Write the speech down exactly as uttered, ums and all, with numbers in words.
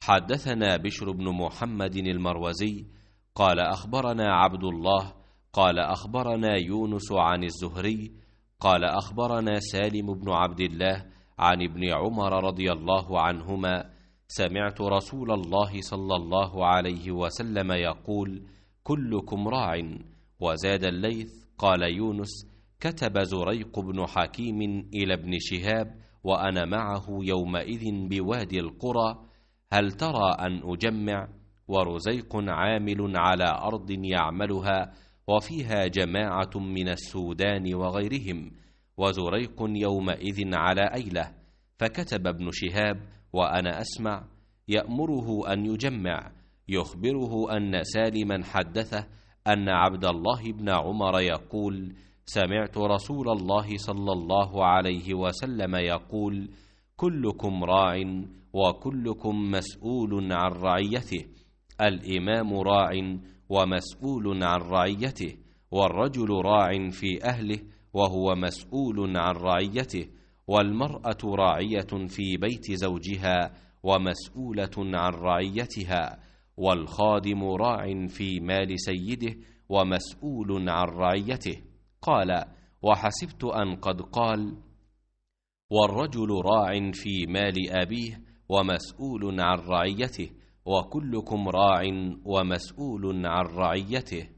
حدثنا بشر بن محمد المروزي قال أخبرنا عبد الله قال أخبرنا يونس عن الزهري قال أخبرنا سالم بن عبد الله عن ابن عمر رضي الله عنهما سمعت رسول الله صلى الله عليه وسلم يقول: كلكم راع. وزاد الليث قال يونس: كتب زريق بن حكيم إلى ابن شهاب وأنا معه يومئذ بوادي القرى: هل ترى أن أجمع؟ ورزيق عامل على أرض يعملها وفيها جماعة من السودان وغيرهم، وزريق يومئذ على أيله. فكتب ابن شهاب وأنا أسمع يأمره أن يجمع، يخبره أن سالما حدثه أن عبد الله بن عمر يقول: سمعت رسول الله صلى الله عليه وسلم يقول: كلكم راع وكلكم مسؤول عن رعيته، الإمام راع ومسؤول عن رعيته، والرجل راع في أهله وهو مسؤول عن رعيته، والمرأة راعية في بيت زوجها ومسؤولة عن رعيتها، والخادم راع في مال سيده ومسؤول عن رعيته. قال: وحسبت أن قد قال: والرجل راع في مال أبيه ومسؤول عن رعيته، وكلكم راع ومسؤول عن رعيته.